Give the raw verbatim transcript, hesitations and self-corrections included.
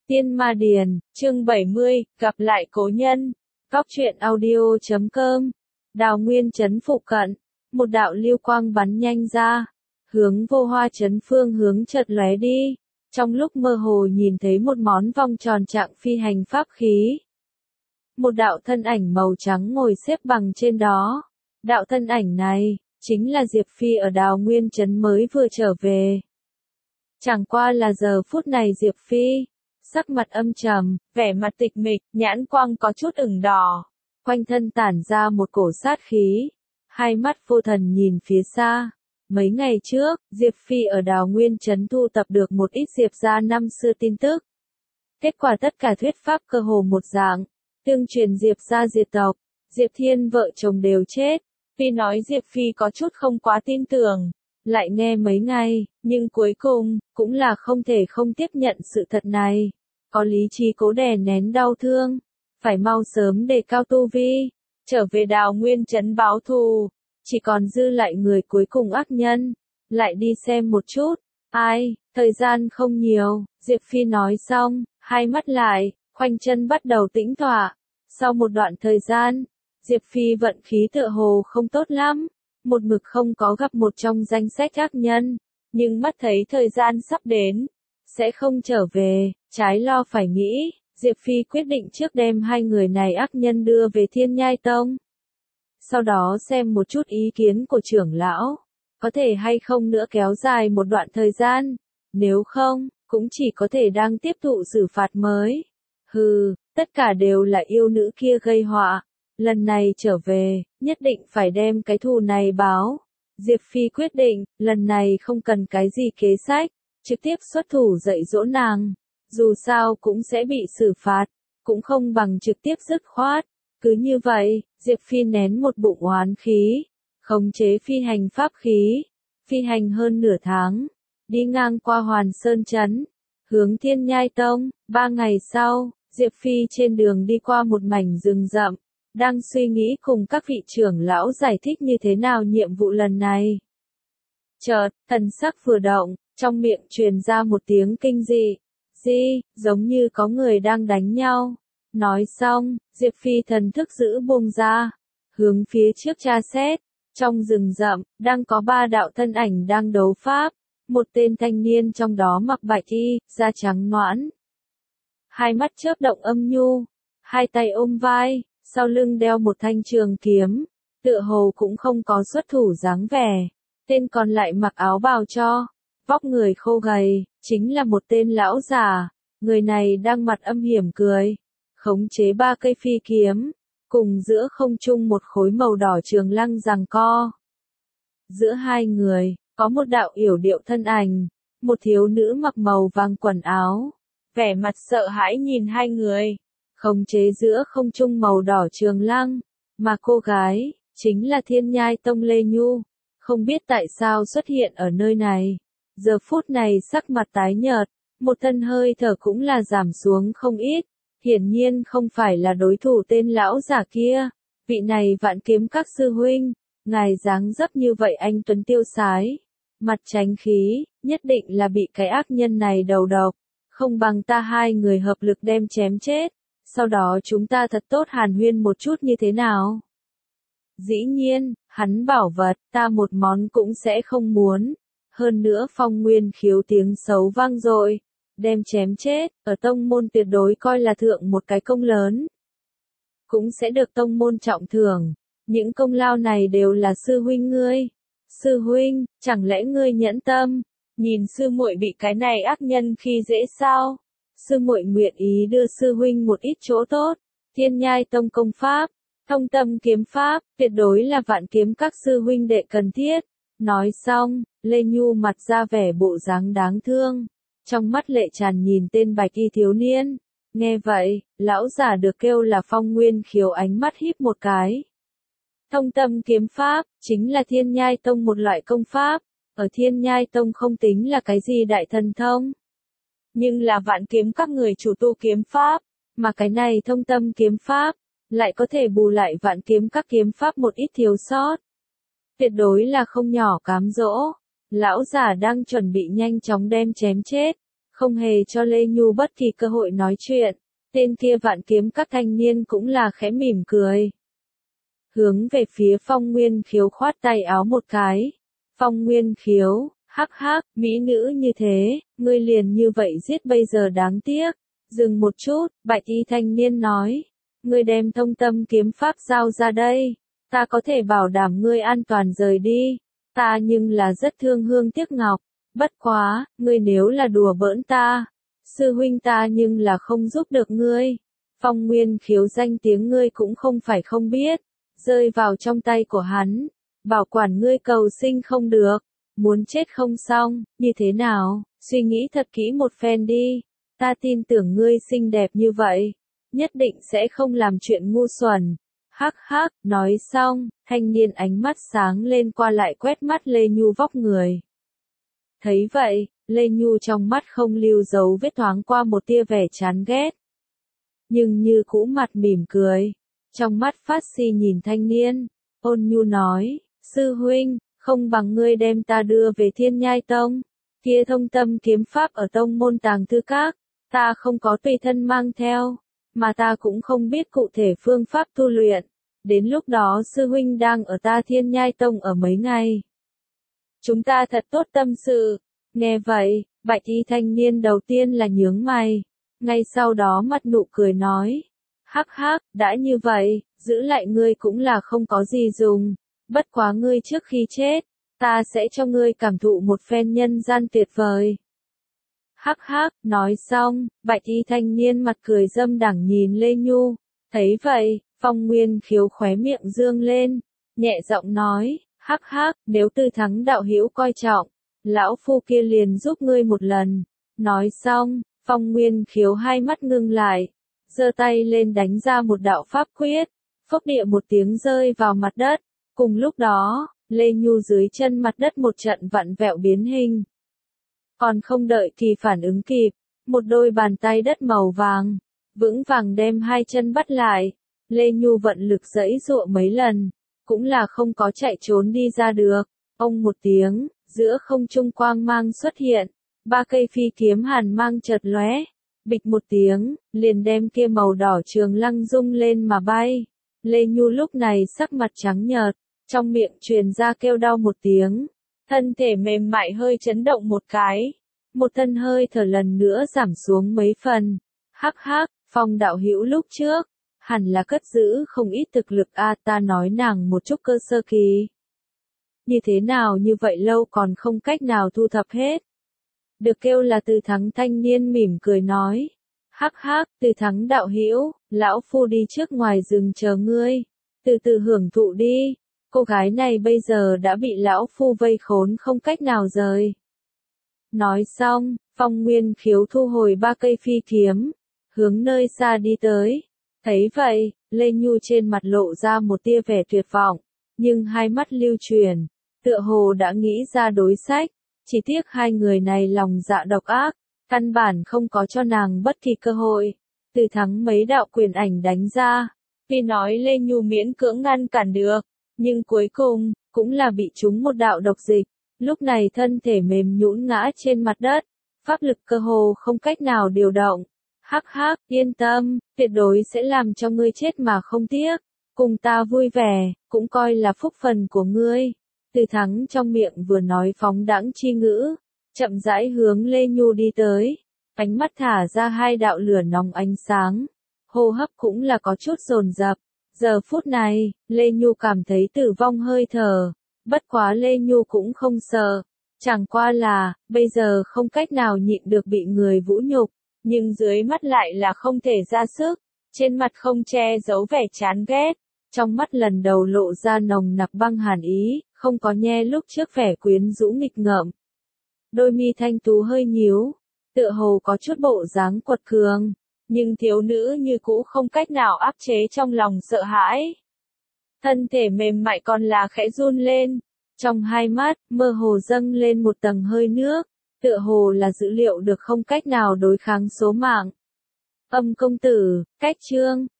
Tiên Ma Điền, chương bảy mươi, gặp lại cố nhân. Góc truyện audio chấm com. Đào Nguyên trấn phụ cận, một đạo lưu quang bắn nhanh ra, hướng Vô Hoa trấn phương hướng chợt lóe đi. Trong lúc mơ hồ nhìn thấy một món vòng tròn trạng phi hành pháp khí. Một đạo thân ảnh màu trắng ngồi xếp bằng trên đó. Đạo thân ảnh này, chính là Diệp Phi ở Đào Nguyên trấn mới vừa trở về. Chẳng qua là giờ phút này Diệp Phi, sắc mặt âm trầm, vẻ mặt tịch mịch, nhãn quang có chút ửng đỏ, quanh thân tản ra một cổ sát khí, hai mắt vô thần nhìn phía xa. Mấy ngày trước, Diệp Phi ở Đào Nguyên trấn thu tập được một ít Diệp gia năm xưa tin tức. Kết quả tất cả thuyết pháp cơ hồ một dạng, tương truyền Diệp gia diệt tộc, Diệp Thiên vợ chồng đều chết. Phi nói Diệp Phi có chút không quá tin tưởng, lại nghe mấy ngày, nhưng cuối cùng, cũng là không thể không tiếp nhận sự thật này. Có lý trí cố đè nén đau thương, phải mau sớm đề cao tu vi, trở về Đào Nguyên trấn báo thù, chỉ còn dư lại người cuối cùng ác nhân, lại đi xem một chút. Ai, thời gian không nhiều, Diệp Phi nói xong, hai mắt lại, khoanh chân bắt đầu tĩnh tọa. Sau một đoạn thời gian, Diệp Phi vận khí tựa hồ không tốt lắm, một mực không có gặp một trong danh sách ác nhân, nhưng mắt thấy thời gian sắp đến, sẽ không trở về, trái lo phải nghĩ, Diệp Phi quyết định trước đem hai người này ác nhân đưa về Thiên Nhai Tông. Sau đó xem một chút ý kiến của trưởng lão, có thể hay không nữa kéo dài một đoạn thời gian, nếu không, cũng chỉ có thể đang tiếp thụ xử phạt mới. Hừ, tất cả đều là yêu nữ kia gây họa, lần này trở về, nhất định phải đem cái thù này báo. Diệp Phi quyết định, lần này không cần cái gì kế sách, trực tiếp xuất thủ dạy dỗ nàng, dù sao cũng sẽ bị xử phạt, cũng không bằng trực tiếp dứt khoát. Cứ như vậy, Diệp Phi nén một bụng oán khí, khống chế phi hành pháp khí, phi hành hơn nửa tháng, đi ngang qua Hoàn Sơn trấn, hướng Thiên Nhai Tông. Ba ngày sau, Diệp Phi trên đường đi qua một mảnh rừng rậm, đang suy nghĩ cùng các vị trưởng lão giải thích như thế nào nhiệm vụ lần này. Chợt, thần sắc vừa động, trong miệng truyền ra một tiếng kinh dị, di, giống như có người đang đánh nhau. Nói xong, Diệp Phi thần thức giữ buông ra, hướng phía trước tra xét. Trong rừng rậm, đang có ba đạo thân ảnh đang đấu pháp, một tên thanh niên trong đó mặc bạch y, da trắng nõn, hai mắt chớp động âm nhu, hai tay ôm vai, sau lưng đeo một thanh trường kiếm, tựa hồ cũng không có xuất thủ dáng vẻ. Tên còn lại mặc áo bào cho, vóc người khô gầy, chính là một tên lão già. Người này đang mặt âm hiểm cười, khống chế ba cây phi kiếm, cùng giữa không trung một khối màu đỏ trường lăng giằng co. Giữa hai người, có một đạo yểu điệu thân ảnh, một thiếu nữ mặc màu vàng quần áo, vẻ mặt sợ hãi nhìn hai người, khống chế giữa không trung màu đỏ trường lăng, mà cô gái, chính là Thiên Nhai Tông Lê Nhu, không biết tại sao xuất hiện ở nơi này. Giờ phút này sắc mặt tái nhợt, một thân hơi thở cũng là giảm xuống không ít, hiển nhiên không phải là đối thủ tên lão giả kia. Vị này Vạn Kiếm các sư huynh, ngài dáng dấp như vậy anh tuấn tiêu sái, mặt tránh khí, nhất định là bị cái ác nhân này đầu độc, không bằng ta hai người hợp lực đem chém chết, sau đó chúng ta thật tốt hàn huyên một chút như thế nào? Dĩ nhiên, hắn bảo vật, ta một món cũng sẽ không muốn. Hơn nữa Phong Nguyên khiếu tiếng xấu vang dội, đem chém chết, ở tông môn tuyệt đối coi là thượng một cái công lớn. Cũng sẽ được tông môn trọng thưởng, những công lao này đều là sư huynh ngươi. Sư huynh, chẳng lẽ ngươi nhẫn tâm, nhìn sư muội bị cái này ác nhân khi dễ sao? Sư muội nguyện ý đưa sư huynh một ít chỗ tốt, Thiên Nhai Tông công pháp, Thông Tâm kiếm pháp, tuyệt đối là Vạn Kiếm các sư huynh đệ cần thiết. Nói xong, Lê Nhu mặt ra vẻ bộ dáng đáng thương, trong mắt lệ tràn nhìn tên bạch y thiếu niên. Nghe vậy, lão giả được kêu là Phong Nguyên khiếu ánh mắt híp một cái. Thông Tâm kiếm pháp, chính là Thiên Nhai Tông một loại công pháp, ở Thiên Nhai Tông không tính là cái gì đại thần thông, nhưng là Vạn Kiếm các người chủ tu kiếm pháp, mà cái này Thông Tâm kiếm pháp, lại có thể bù lại Vạn Kiếm các kiếm pháp một ít thiếu sót. Tuyệt đối là không nhỏ cám dỗ. Lão giả đang chuẩn bị nhanh chóng đem chém chết, không hề cho Lê Nhu bất kỳ cơ hội nói chuyện. Tên kia Vạn Kiếm các thanh niên cũng là khẽ mỉm cười. Hướng về phía Phong Nguyên Khiếu khoát tay áo một cái. Phong Nguyên Khiếu, hắc hắc, mỹ nữ như thế, ngươi liền như vậy giết bây giờ đáng tiếc. Dừng một chút, bạch y thanh niên nói. Ngươi đem thông tâm kiếm pháp giao ra đây. Ta có thể bảo đảm ngươi an toàn rời đi. Ta nhưng là rất thương hương tiếc ngọc. Bất quá, ngươi nếu là đùa bỡn ta. Sư huynh ta nhưng là không giúp được ngươi. Phong Nguyên Khiếu danh tiếng ngươi cũng không phải không biết. Rơi vào trong tay của hắn. Bảo quản ngươi cầu sinh không được. Muốn chết không xong, như thế nào, suy nghĩ thật kỹ một phen đi. Ta tin tưởng ngươi xinh đẹp như vậy. Nhất định sẽ không làm chuyện ngu xuẩn. Hắc hắc, nói xong, thanh niên ánh mắt sáng lên qua lại quét mắt Lê Nhu vóc người. Thấy vậy, Lê Nhu trong mắt không lưu dấu vết thoáng qua một tia vẻ chán ghét. Nhưng như cũ mặt mỉm cười. Trong mắt phát si nhìn thanh niên, ôn nhu nói, sư huynh, không bằng ngươi đem ta đưa về Thiên Nhai Tông. Kia thông tâm kiếm pháp ở tông môn tàng thư các, ta không có tùy thân mang theo, mà ta cũng không biết cụ thể phương pháp tu luyện. Đến lúc đó sư huynh đang ở ta Thiên Nhai Tông ở mấy ngày. Chúng ta thật tốt tâm sự. Nghe vậy, bạch y thanh niên đầu tiên là nhướng mày. Ngay sau đó mặt nụ cười nói. Hắc hắc, đã như vậy, giữ lại ngươi cũng là không có gì dùng. Bất quá ngươi trước khi chết, ta sẽ cho ngươi cảm thụ một phen nhân gian tuyệt vời. Hắc hắc, nói xong, bạch y thanh niên mặt cười dâm đẳng nhìn Lê Nhu. Thấy vậy, Phong Nguyên Khiếu khóe miệng dương lên, nhẹ giọng nói, hắc hắc, nếu Tư Thắng đạo hữu coi trọng, lão phu kia liền giúp ngươi một lần. Nói xong, Phong Nguyên Khiếu hai mắt ngưng lại, giơ tay lên đánh ra một đạo pháp quyết, phốc địa một tiếng rơi vào mặt đất. Cùng lúc đó, Lê Nhu dưới chân mặt đất một trận vặn vẹo biến hình. Còn không đợi kỳ phản ứng kịp, một đôi bàn tay đất màu vàng, vững vàng đem hai chân bắt lại. Lê Nhu vận lực giãy giụa mấy lần, cũng là không có chạy trốn đi ra được. Ông một tiếng, giữa không trung quang mang xuất hiện, ba cây phi kiếm hàn mang chợt lóe, bịch một tiếng, liền đem kia màu đỏ trường lăng rung lên mà bay. Lê Nhu lúc này sắc mặt trắng nhợt, trong miệng truyền ra kêu đau một tiếng, thân thể mềm mại hơi chấn động một cái, một thân hơi thở lần nữa giảm xuống mấy phần. Hắc hắc, Phong đạo hữu lúc trước, hẳn là cất giữ không ít thực lực a, ta nói nàng một chút cơ sơ kỳ. Như thế nào như vậy lâu còn không cách nào thu thập hết. Được kêu là Từ Thắng thanh niên mỉm cười nói. Hắc hắc, Từ Thắng đạo hữu, lão phu đi trước ngoài rừng chờ ngươi, từ từ hưởng thụ đi. Cô gái này bây giờ đã bị lão phu vây khốn không cách nào rời. Nói xong, Phong Nguyên Khiếu thu hồi ba cây phi kiếm, hướng nơi xa đi tới. Thấy vậy, Lê Nhu trên mặt lộ ra một tia vẻ tuyệt vọng, nhưng hai mắt lưu truyền, tựa hồ đã nghĩ ra đối sách. Chỉ tiếc hai người này lòng dạ độc ác, căn bản không có cho nàng bất kỳ cơ hội. Từ Thắng mấy đạo quyền ảnh đánh ra, tuy nói Lê Nhu miễn cưỡng ngăn cản được, nhưng cuối cùng, cũng là bị trúng một đạo độc dịch. Lúc này thân thể mềm nhũn ngã trên mặt đất, pháp lực cơ hồ không cách nào điều động. Hắc hắc, yên tâm, tuyệt đối sẽ làm cho ngươi chết mà không tiếc. Cùng ta vui vẻ, cũng coi là phúc phần của ngươi. Từ Thắng trong miệng vừa nói phóng đãng chi ngữ, chậm rãi hướng Lê Nhu đi tới, ánh mắt thả ra hai đạo lửa nóng ánh sáng, hô hấp cũng là có chút dồn dập. Giờ phút này, Lê Nhu cảm thấy tử vong hơi thở, bất quá Lê Nhu cũng không sợ, chẳng qua là, bây giờ không cách nào nhịn được bị người vũ nhục, nhưng dưới mắt lại là không thể ra sức, trên mặt không che giấu vẻ chán ghét, trong mắt lần đầu lộ ra nồng nặc băng hàn ý, không có nhe lúc trước vẻ quyến rũ nghịch ngợm. Đôi mi thanh tú hơi nhíu, tựa hồ có chút bộ dáng quật cường, nhưng thiếu nữ như cũ không cách nào áp chế trong lòng sợ hãi. Thân thể mềm mại còn là khẽ run lên, trong hai mắt, mơ hồ dâng lên một tầng hơi nước, tựa hồ là dữ liệu được không cách nào đối kháng số mạng. Âm công tử, cách chương.